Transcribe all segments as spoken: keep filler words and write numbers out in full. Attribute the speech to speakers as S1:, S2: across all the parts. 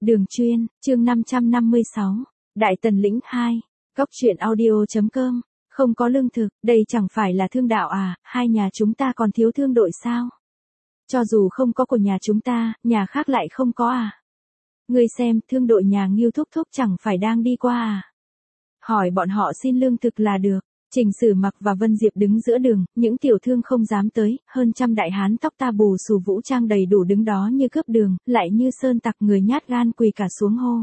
S1: Đường chuyên, chương năm trăm năm mươi sáu, Đại Tần lĩnh hai, Cóc truyện audio.com, không có lương thực, đây chẳng phải là thương đạo à, hai nhà chúng ta còn thiếu thương đội sao? Cho dù không có của nhà chúng ta, nhà khác lại không có à? Ngươi xem, thương đội nhà Ngưu thúc thúc chẳng phải đang đi qua à? Hỏi bọn họ xin lương thực là được. Trình Sử Mặc và Vân Diệp đứng giữa đường, những tiểu thương không dám tới, hơn trăm đại hán tóc ta bù xù vũ trang đầy đủ đứng đó như cướp đường, lại như sơn tặc người nhát gan quỳ cả xuống hô.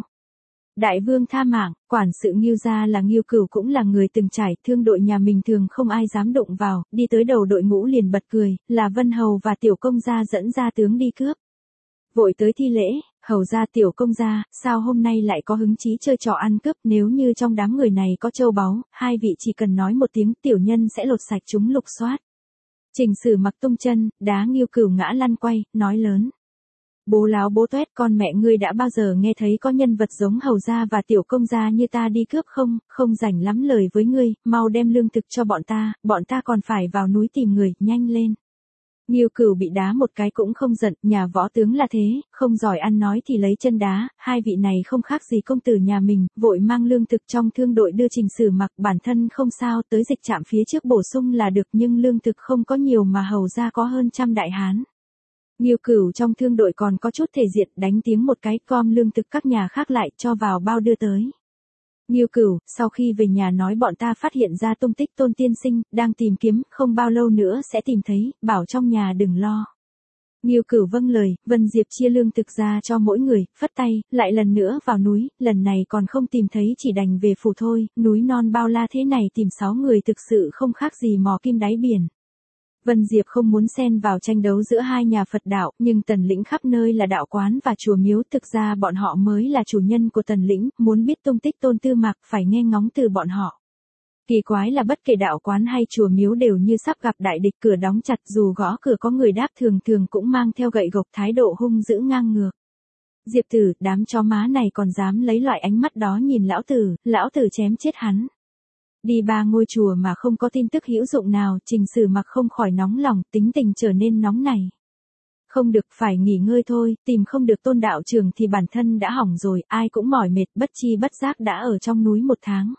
S1: Đại vương tha mạng, quản sự Ngưu gia là Ngưu Cửu cũng là người từng trải, thương đội nhà mình thường không ai dám đụng vào, đi tới đầu đội ngũ liền bật cười, là Vân Hầu và tiểu công gia dẫn ra tướng đi cướp. Vội tới thi lễ, hầu gia tiểu công gia, sao hôm nay lại có hứng chí chơi trò ăn cướp, nếu như trong đám người này có châu báu, hai vị chỉ cần nói một tiếng tiểu nhân sẽ lột sạch chúng lục soát. Trình Sử Mặc tung chân, đá Ngưu Cửu ngã lăn quay, nói lớn. Bố láo bố toét, con mẹ ngươi đã bao giờ nghe thấy có nhân vật giống hầu gia và tiểu công gia như ta đi cướp không, không rảnh lắm lời với ngươi, mau đem lương thực cho bọn ta, bọn ta còn phải vào núi tìm người, nhanh lên. Ngưu Cửu bị đá một cái cũng không giận, nhà võ tướng là thế, không giỏi ăn nói thì lấy chân đá, hai vị này không khác gì công tử nhà mình, vội mang lương thực trong thương đội đưa Trình Sử Mặc, bản thân không sao, tới dịch trạm phía trước bổ sung là được, nhưng lương thực không có nhiều mà hầu ra có hơn trăm đại hán. Ngưu Cửu trong thương đội còn có chút thể diện, đánh tiếng một cái, gom lương thực các nhà khác lại, cho vào bao đưa tới. Ngưu Cửu, sau khi về nhà nói bọn ta phát hiện ra tung tích Tôn tiên sinh, đang tìm kiếm, không bao lâu nữa sẽ tìm thấy, bảo trong nhà đừng lo. Ngưu Cửu vâng lời, Vân Diệp chia lương thực ra cho mỗi người, phất tay, lại lần nữa vào núi, lần này còn không tìm thấy chỉ đành về phủ thôi, núi non bao la thế này tìm sáu người thực sự không khác gì mò kim đáy biển. Vân Diệp không muốn xen vào tranh đấu giữa hai nhà Phật đạo, nhưng Tần lĩnh khắp nơi là đạo quán và chùa miếu, thực ra bọn họ mới là chủ nhân của Tần lĩnh, muốn biết tung tích Tôn Tư Mạc phải nghe ngóng từ bọn họ. Kỳ quái là bất kể đạo quán hay chùa miếu đều như sắp gặp đại địch, cửa đóng chặt, dù gõ cửa có người đáp thường thường cũng mang theo gậy gộc, thái độ hung dữ ngang ngược. Diệp tử, đám chó má này còn dám lấy loại ánh mắt đó nhìn lão tử, lão tử chém chết hắn. Đi ba ngôi chùa mà không có tin tức hữu dụng nào, Trình Sử Mặc không khỏi nóng lòng, tính tình trở nên nóng này. Không được, phải nghỉ ngơi thôi, tìm không được Tôn đạo trưởng thì bản thân đã hỏng rồi, ai cũng mỏi mệt, bất chi bất giác đã ở trong núi một tháng.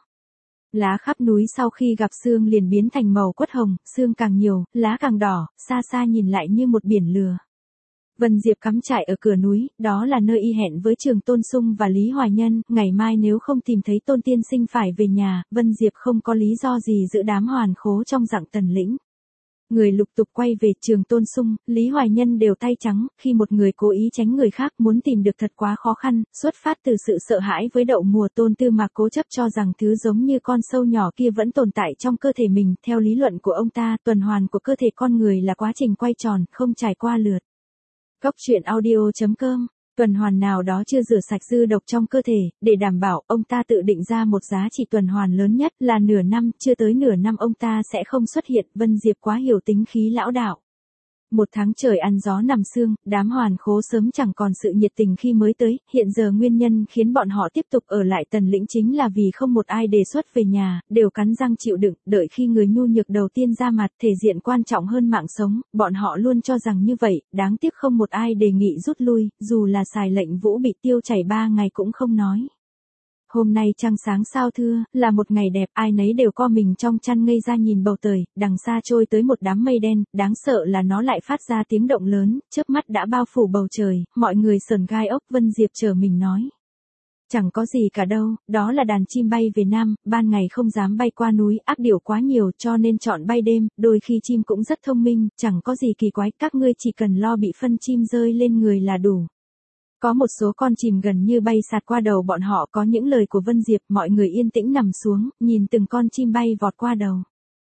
S1: Lá khắp núi sau khi gặp sương liền biến thành màu quất hồng, sương càng nhiều, lá càng đỏ, xa xa nhìn lại như một biển lửa. Vân Diệp cắm trại ở cửa núi, đó là nơi y hẹn với Trường Tôn Sung và Lý Hoài Nhân, ngày mai nếu không tìm thấy Tôn tiên sinh phải về nhà, Vân Diệp không có lý do gì giữ đám hoàn khố trong dạng Tần lĩnh. Người lục tục quay về, Trường Tôn Sung, Lý Hoài Nhân đều tay trắng, khi một người cố ý tránh người khác muốn tìm được thật quá khó khăn, xuất phát từ sự sợ hãi với đậu mùa. Tôn Tư Mạc cố chấp cho rằng thứ giống như con sâu nhỏ kia vẫn tồn tại trong cơ thể mình, theo lý luận của ông ta, tuần hoàn của cơ thể con người là quá trình quay tròn, không trải qua lượt. Cóc truyện audio.com, tuần hoàn nào đó chưa rửa sạch dư độc trong cơ thể, để đảm bảo, ông ta tự định ra một giá trị tuần hoàn lớn nhất là nửa năm, chưa tới nửa năm ông ta sẽ không xuất hiện. Vân Diệp quá hiểu tính khí lão đạo. Một tháng trời ăn gió nằm sương, đám hoàn khố sớm chẳng còn sự nhiệt tình khi mới tới, hiện giờ nguyên nhân khiến bọn họ tiếp tục ở lại Tần lĩnh chính là vì không một ai đề xuất về nhà, đều cắn răng chịu đựng, đợi khi người nhu nhược đầu tiên ra mặt, thể diện quan trọng hơn mạng sống, bọn họ luôn cho rằng như vậy, đáng tiếc không một ai đề nghị rút lui, dù là xài lệnh vũ bị tiêu chảy ba ngày cũng không nói. Hôm nay trăng sáng sao thưa, là một ngày đẹp, ai nấy đều co mình trong chăn ngây ra nhìn bầu trời, đằng xa trôi tới một đám mây đen, đáng sợ là nó lại phát ra tiếng động lớn, chớp mắt đã bao phủ bầu trời, mọi người sờn gai ốc. Vân Diệp trở mình nói. Chẳng có gì cả đâu, đó là đàn chim bay về Nam, ban ngày không dám bay qua núi, ác điểu quá nhiều cho nên chọn bay đêm, đôi khi chim cũng rất thông minh, chẳng có gì kỳ quái, các ngươi chỉ cần lo bị phân chim rơi lên người là đủ. Có một số con chìm gần như bay sạt qua đầu bọn họ, có những lời của Vân Diệp, mọi người yên tĩnh nằm xuống, nhìn từng con chim bay vọt qua đầu.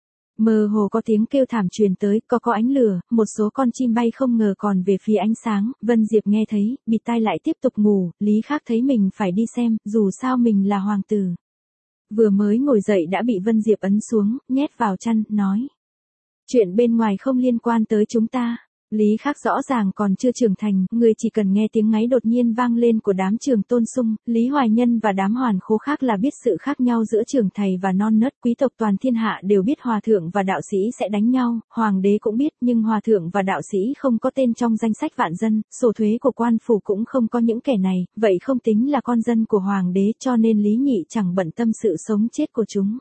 S1: Mơ hồ có tiếng kêu thảm truyền tới, có có ánh lửa, một số con chim bay không ngờ còn về phía ánh sáng, Vân Diệp nghe thấy, bịt tai lại tiếp tục ngủ, Lý Khác thấy mình phải đi xem, dù sao mình là hoàng tử. Vừa mới ngồi dậy đã bị Vân Diệp ấn xuống, nhét vào chăn, nói. Chuyện bên ngoài không liên quan tới chúng ta. Lý Khắc rõ ràng còn chưa trưởng thành, người chỉ cần nghe tiếng ngáy đột nhiên vang lên của đám Trường Tôn Sung, Lý Hoài Nhân và đám hoàn khố khác là biết sự khác nhau giữa trưởng thầy và non nớt. Quý tộc toàn thiên hạ đều biết hòa thượng và đạo sĩ sẽ đánh nhau, hoàng đế cũng biết, nhưng hòa thượng và đạo sĩ không có tên trong danh sách vạn dân, sổ thuế của quan phủ cũng không có những kẻ này, vậy không tính là con dân của hoàng đế, cho nên Lý Nhị chẳng bận tâm sự sống chết của chúng.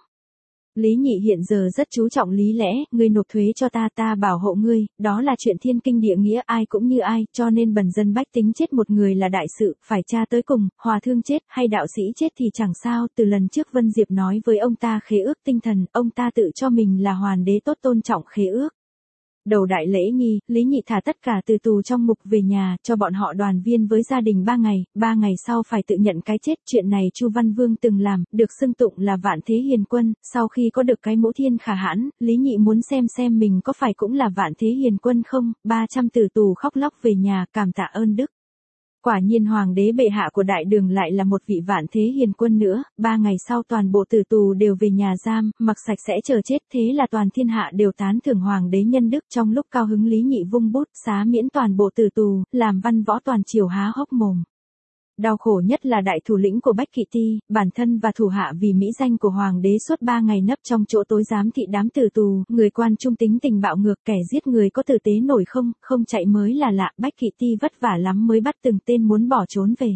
S1: Lý Nhị hiện giờ rất chú trọng lý lẽ, ngươi nộp thuế cho ta, ta bảo hộ ngươi, đó là chuyện thiên kinh địa nghĩa, ai cũng như ai, cho nên bần dân bách tính chết một người là đại sự, phải tra tới cùng, hòa thương chết hay đạo sĩ chết thì chẳng sao. Từ lần trước Vân Diệp nói với ông ta khế ước tinh thần, ông ta tự cho mình là hoàng đế tốt, tôn trọng khế ước. Đầu đại lễ nghi, Lý Nhị thả tất cả từ tù trong ngục về nhà, cho bọn họ đoàn viên với gia đình ba ngày, ba ngày sau phải tự nhận cái chết. Chuyện này Chu Văn Vương từng làm, được xưng tụng là vạn thế hiền quân. Sau khi có được cái mũ thiên khả hãn, Lý Nhị muốn xem xem mình có phải cũng là vạn thế hiền quân không. ba trăm tử tù khóc lóc về nhà, cảm tạ ơn đức. Quả nhiên hoàng đế bệ hạ của đại đường lại là một vị vạn thế hiền quân nữa. Ba ngày sau toàn bộ tử tù đều về nhà giam, mặc sạch sẽ chờ chết, thế là toàn thiên hạ đều tán thưởng hoàng đế nhân đức. Trong lúc cao hứng, Lý Nhị vung bút xá miễn toàn bộ tử tù, làm văn võ toàn triều há hốc mồm. Đau khổ nhất là đại thủ lĩnh của Bách Kỵ Ti, bản thân và thủ hạ vì mỹ danh của hoàng đế suốt ba ngày nấp trong chỗ tối giám thị đám tử tù, người quan trung tính tình bạo ngược, kẻ giết người có tử tế nổi không, không chạy mới là lạ. Bách Kỵ Ti vất vả lắm mới bắt từng tên muốn bỏ trốn về.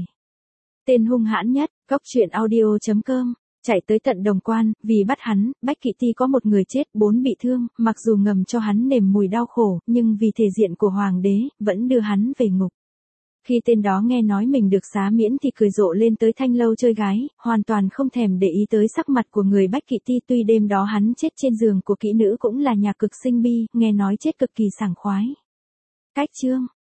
S1: Tên hung hãn nhất, Cóc Truyện Audio chấm com, chạy tới tận Đồng Quan, vì bắt hắn, Bách Kỵ Ti có một người chết, bốn bị thương, mặc dù ngầm cho hắn nếm mùi đau khổ, nhưng vì thể diện của hoàng đế, vẫn đưa hắn về ngục. Khi tên đó nghe nói mình được xá miễn thì cười rộ lên tới thanh lâu chơi gái, hoàn toàn không thèm để ý tới sắc mặt của người Bách Kỵ Ti. Tuy đêm đó hắn chết trên giường của kỹ nữ cũng là nhạc cực sinh bi, nghe nói chết cực kỳ sảng khoái. Cách chương